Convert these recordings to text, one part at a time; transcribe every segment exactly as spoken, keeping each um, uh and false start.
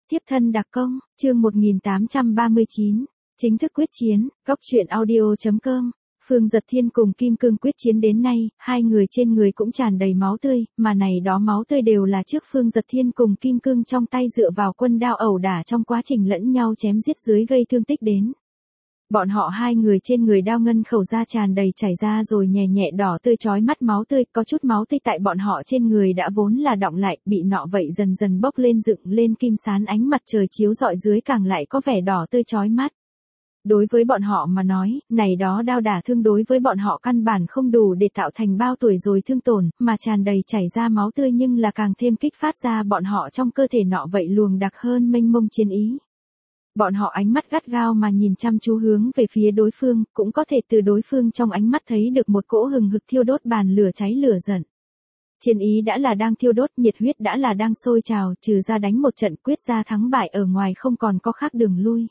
Tiếp thân đặc công, chương một nghìn tám trăm ba mươi chín, chính thức quyết chiến, góc truyện audio.com. Phương Dật Thiên cùng Kim Cương quyết chiến đến nay, hai người trên người cũng tràn đầy máu tươi, mà này đó máu tươi đều là trước Phương Dật Thiên cùng Kim Cương trong tay dựa vào quân đao ẩu đả trong quá trình lẫn nhau chém giết dưới gây thương tích đến. Bọn họ hai người trên người đao ngân khẩu ra tràn đầy chảy ra rồi nhẹ nhẹ đỏ tươi chói mắt máu tươi, có chút máu tươi tại bọn họ trên người đã vốn là đọng lại, bị nọ vậy dần dần bốc lên dựng lên kim sán ánh mặt trời chiếu rọi dưới càng lại có vẻ đỏ tươi chói mắt. Đối với bọn họ mà nói, này đó đao đả thương đối với bọn họ căn bản không đủ để tạo thành bao tuổi rồi thương tổn, mà tràn đầy chảy ra máu tươi nhưng là càng thêm kích phát ra bọn họ trong cơ thể nọ vậy luồng đặc hơn mênh mông chiến ý. Bọn họ ánh mắt gắt gao mà nhìn chăm chú hướng về phía đối phương, cũng có thể từ đối phương trong ánh mắt thấy được một cỗ hừng hực thiêu đốt bàn lửa cháy lửa giận. Chiến ý đã là đang thiêu đốt, nhiệt huyết đã là đang sôi trào, trừ ra đánh một trận quyết ra thắng bại ở ngoài không còn có khác đường lui.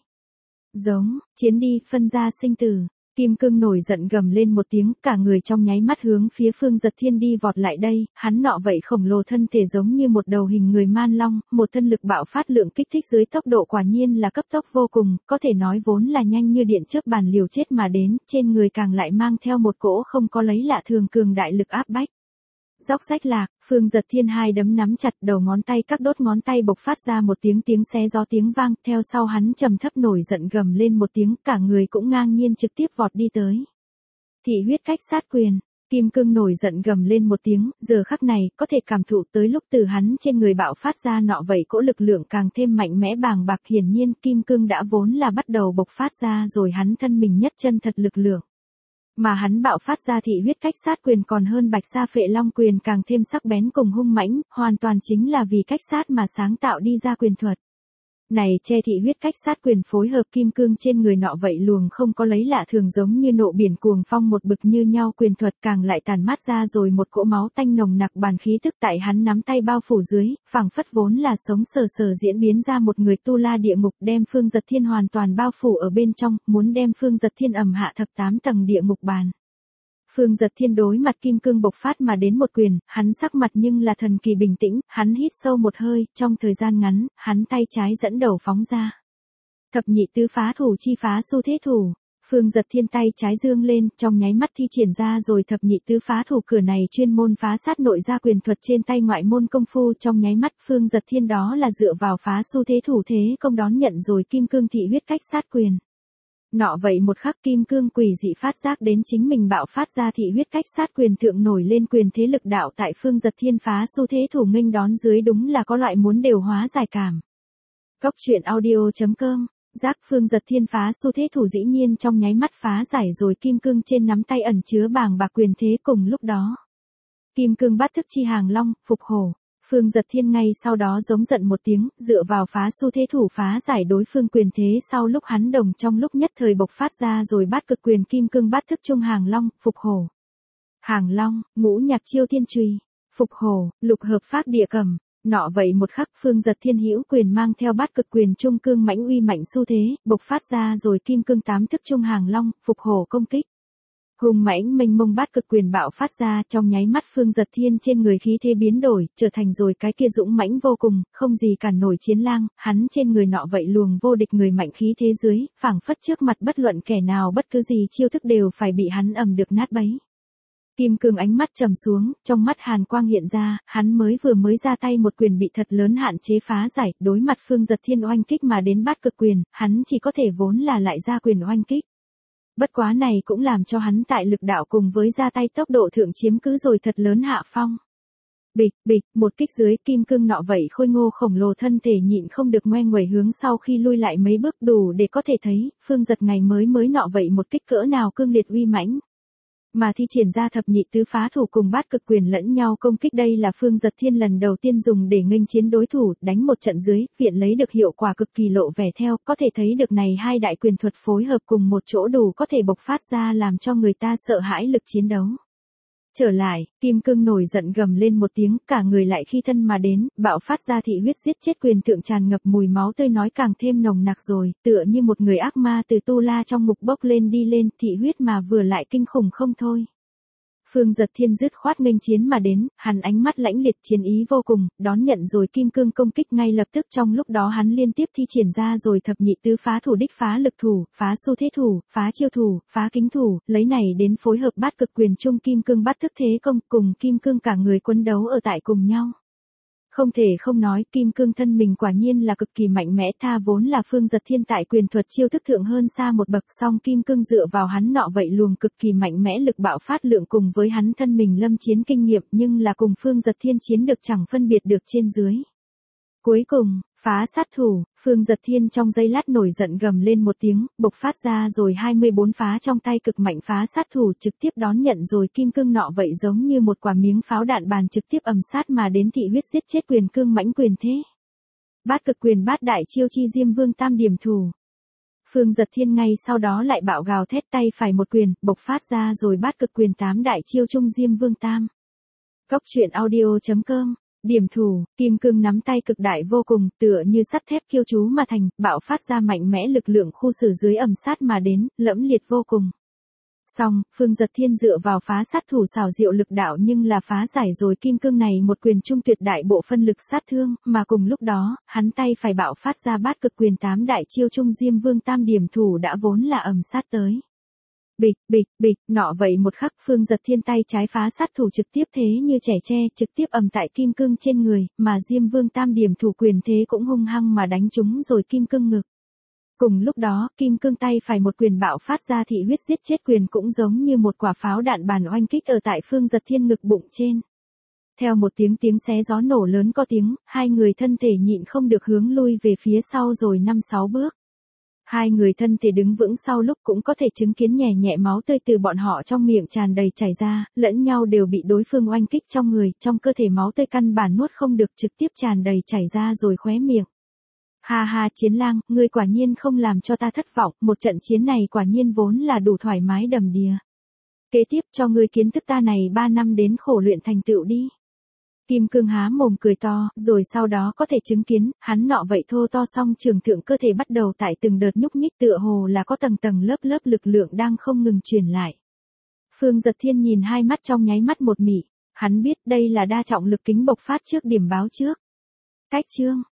Giống, chiến đi, phân ra sinh tử. Kim Cương nổi giận gầm lên một tiếng, cả người trong nháy mắt hướng phía Phương Dật Thiên đi vọt lại đây, hắn nọ vậy khổng lồ thân thể giống như một đầu hình người man long, một thân lực bạo phát lượng kích thích dưới tốc độ quả nhiên là cấp tốc vô cùng, có thể nói vốn là nhanh như điện chớp bàn liều chết mà đến, trên người càng lại mang theo một cỗ không có lấy lạ thường cường đại lực áp bách. Róc rách lạc, Phương Dật Thiên hai đấm nắm chặt, đầu ngón tay các đốt ngón tay bộc phát ra một tiếng tiếng xé gió tiếng vang, theo sau hắn trầm thấp nổi giận gầm lên một tiếng, cả người cũng ngang nhiên trực tiếp vọt đi tới. Thị huyết cách sát quyền, Kim Cương nổi giận gầm lên một tiếng, giờ khắc này, có thể cảm thụ tới lúc từ hắn trên người bạo phát ra nọ vậy cỗ lực lượng càng thêm mạnh mẽ bàng bạc, hiển nhiên Kim Cương đã vốn là bắt đầu bộc phát ra rồi hắn thân mình nhất chân thật lực lượng. Mà hắn bạo phát ra thị huyết cách sát quyền còn hơn Bạch Sa Phệ Long quyền càng thêm sắc bén cùng hung mãnh, hoàn toàn chính là vì cách sát mà sáng tạo đi ra quyền thuật. Này che thị huyết cách sát quyền phối hợp Kim Cương trên người nọ vậy luồng không có lấy lạ thường giống như nộ biển cuồng phong một bực như nhau quyền thuật càng lại tàn mát ra rồi một cỗ máu tanh nồng nặc bàn khí tức tại hắn nắm tay bao phủ dưới, phảng phất vốn là sống sờ sờ diễn biến ra một người tu la địa ngục đem Phương Dật Thiên hoàn toàn bao phủ ở bên trong, muốn đem Phương Dật Thiên ầm hạ thập tám tầng địa ngục bàn. Phương Dật Thiên đối mặt Kim Cương bộc phát mà đến một quyền, hắn sắc mặt nhưng là thần kỳ bình tĩnh, hắn hít sâu một hơi, trong thời gian ngắn, hắn tay trái dẫn đầu phóng ra. Thập nhị tứ phá thủ chi phá xu thế thủ, Phương Dật Thiên tay trái dương lên, trong nháy mắt thi triển ra rồi thập nhị tứ phá thủ cửa này chuyên môn phá sát nội gia quyền thuật trên tay ngoại môn công phu trong nháy mắt Phương Dật Thiên đó là dựa vào phá xu thế thủ thế công đón nhận rồi Kim Cương thị huyết cách sát quyền. Nọ vậy một khắc Kim Cương quỷ dị phát giác đến chính mình bạo phát ra thị huyết cách sát quyền thượng nổi lên quyền thế lực đạo tại Phương Dật Thiên phá xu thế thủ nghênh đón dưới đúng là có loại muốn đều hóa giải cảm. Góc truyện audio.com, giác Phương Dật Thiên phá xu thế thủ dĩ nhiên trong nháy mắt phá giải rồi Kim Cương trên nắm tay ẩn chứa bàng bạc quyền thế cùng lúc đó. Kim Cương bát thức chi hàng long, phục hổ. Phương Dật Thiên ngay sau đó giống giận một tiếng, dựa vào phá xu thế thủ phá giải đối phương quyền thế sau lúc hắn đồng trong lúc nhất thời bộc phát ra rồi bát cực quyền Kim Cương bát thức trung hàng long, phục hổ. Hàng long, ngũ nhạc chiêu thiên chùy, phục hổ, lục hợp pháp địa cầm. Nọ vậy một khắc Phương Dật Thiên hữu quyền mang theo bát cực quyền trung cương mãnh uy mạnh xu thế, bộc phát ra rồi Kim Cương tám thức trung hàng long, phục hổ công kích. Hùng mãnh mênh mông bát cực quyền bạo phát ra trong nháy mắt Phương Dật Thiên trên người khí thế biến đổi, trở thành rồi cái kia dũng mãnh vô cùng, không gì cản nổi chiến lang, hắn trên người nọ vậy luồng vô địch người mạnh khí thế dưới, phảng phất trước mặt bất luận kẻ nào bất cứ gì chiêu thức đều phải bị hắn ầm được nát bấy. Kim Cương ánh mắt trầm xuống, trong mắt hàn quang hiện ra, hắn mới vừa mới ra tay một quyền bị thật lớn hạn chế phá giải, đối mặt Phương Dật Thiên oanh kích mà đến bát cực quyền, hắn chỉ có thể vốn là lại ra quyền oanh kích. Bất quá này cũng làm cho hắn tại lực đạo cùng với ra tay tốc độ thượng chiếm cứ rồi thật lớn hạ phong. Bịch, bịch, một kích dưới Kim Cương nọ vậy khôi ngô khổng lồ thân thể nhịn không được ngoe nguẩy hướng sau khi lui lại mấy bước đủ để có thể thấy, Phương Dật ngày mới mới nọ vậy một kích cỡ nào cương liệt uy mãnh. Mà thi triển ra thập nhị tứ phá thủ cùng bát cực quyền lẫn nhau công kích đây là Phương Dật Thiên lần đầu tiên dùng để nghênh chiến đối thủ, đánh một trận dưới, viện lấy được hiệu quả cực kỳ lộ vẻ theo, có thể thấy được này hai đại quyền thuật phối hợp cùng một chỗ đủ có thể bộc phát ra làm cho người ta sợ hãi lực chiến đấu. Trở lại, Kim Cương nổi giận gầm lên một tiếng, cả người lại khi thân mà đến, bạo phát ra thị huyết giết chết quyền thượng tràn ngập mùi máu tươi nói càng thêm nồng nặc rồi, tựa như một người ác ma từ tu la trong mục bốc lên đi lên, thị huyết mà vừa lại kinh khủng không thôi. Phương Giật Thiên dứt khoát nghênh chiến mà đến, hắn ánh mắt lãnh liệt chiến ý vô cùng, đón nhận rồi kim cương công kích ngay lập tức. Trong lúc đó hắn liên tiếp thi triển ra rồi thập nhị tứ phá thủ đích phá lực thủ, phá xu thế thủ, phá chiêu thủ, phá kính thủ, lấy này đến phối hợp bát cực quyền trung kim cương bắt thức thế công, cùng kim cương cả người quấn đấu ở tại cùng nhau. Không thể không nói, kim cương thân mình quả nhiên là cực kỳ mạnh mẽ, tha vốn là Phương Giật Thiên tại quyền thuật chiêu thức thượng hơn xa một bậc, song kim cương dựa vào hắn nọ vậy luồng cực kỳ mạnh mẽ lực bạo phát lượng cùng với hắn thân mình lâm chiến kinh nghiệm, nhưng là cùng Phương Giật Thiên chiến được chẳng phân biệt được trên dưới. Cuối cùng, phá sát thủ, Phương Giật Thiên trong giây lát nổi giận gầm lên một tiếng, bộc phát ra rồi hai mươi bốn phá trong tay cực mạnh phá sát thủ, trực tiếp đón nhận rồi kim cương nọ vậy giống như một quả miếng pháo đạn bàn trực tiếp ầm sát mà đến, thị huyết giết chết quyền cương mãnh quyền thế. Bát cực quyền bát đại chiêu chi Diêm Vương tam điểm thủ. Phương Giật Thiên ngay sau đó lại bạo gào thét, tay phải một quyền, bộc phát ra rồi bát cực quyền tám đại chiêu trung Diêm Vương tam. Cốc truyện audio chấm com. Điểm thủ, kim cương nắm tay cực đại vô cùng, tựa như sắt thép kiêu chú mà thành, bạo phát ra mạnh mẽ lực lượng khu xử dưới ầm sát mà đến, lẫm liệt vô cùng. Song, Phương Giật Thiên dựa vào phá sát thủ xảo diệu lực đạo nhưng là phá giải rồi kim cương này một quyền trung tuyệt đại bộ phân lực sát thương, mà cùng lúc đó, hắn tay phải bạo phát ra bát cực quyền tám đại chiêu trung Diêm Vương tam điểm thủ đã vốn là ầm sát tới. Bịch, bịch, bịch, nọ vậy một khắc Phương Giật Thiên tay trái phá sát thủ trực tiếp thế như trẻ tre, trực tiếp ầm tại kim cương trên người, mà Diêm Vương tam điểm thủ quyền thế cũng hung hăng mà đánh trúng rồi kim cương ngực. Cùng lúc đó, kim cương tay phải một quyền bạo phát ra thị huyết giết chết quyền cũng giống như một quả pháo đạn bàn oanh kích ở tại Phương Giật Thiên ngực bụng trên. Theo một tiếng tiếng xé gió nổ lớn có tiếng, hai người thân thể nhịn không được hướng lui về phía sau rồi năm sáu bước. Hai người thân thể đứng vững sau lúc cũng có thể chứng kiến nhẹ nhẹ máu tươi từ bọn họ trong miệng tràn đầy chảy ra, lẫn nhau đều bị đối phương oanh kích trong người, trong cơ thể máu tươi căn bản nuốt không được trực tiếp tràn đầy chảy ra rồi khóe miệng. Ha ha Chiến Lang, ngươi quả nhiên không làm cho ta thất vọng, một trận chiến này quả nhiên vốn là đủ thoải mái đầm đìa. Kế tiếp cho ngươi kiến thức ta này ba năm đến khổ luyện thành tựu đi. Kim cương há mồm cười to, rồi sau đó có thể chứng kiến, hắn nọ vậy thô to song trường thượng cơ thể bắt đầu tại từng đợt nhúc nhích tựa hồ là có tầng tầng lớp lớp lực lượng đang không ngừng truyền lại. Phương Giật Thiên nhìn hai mắt trong nháy mắt một mị, hắn biết đây là đa trọng lực kính bộc phát trước điểm báo trước. Cách chương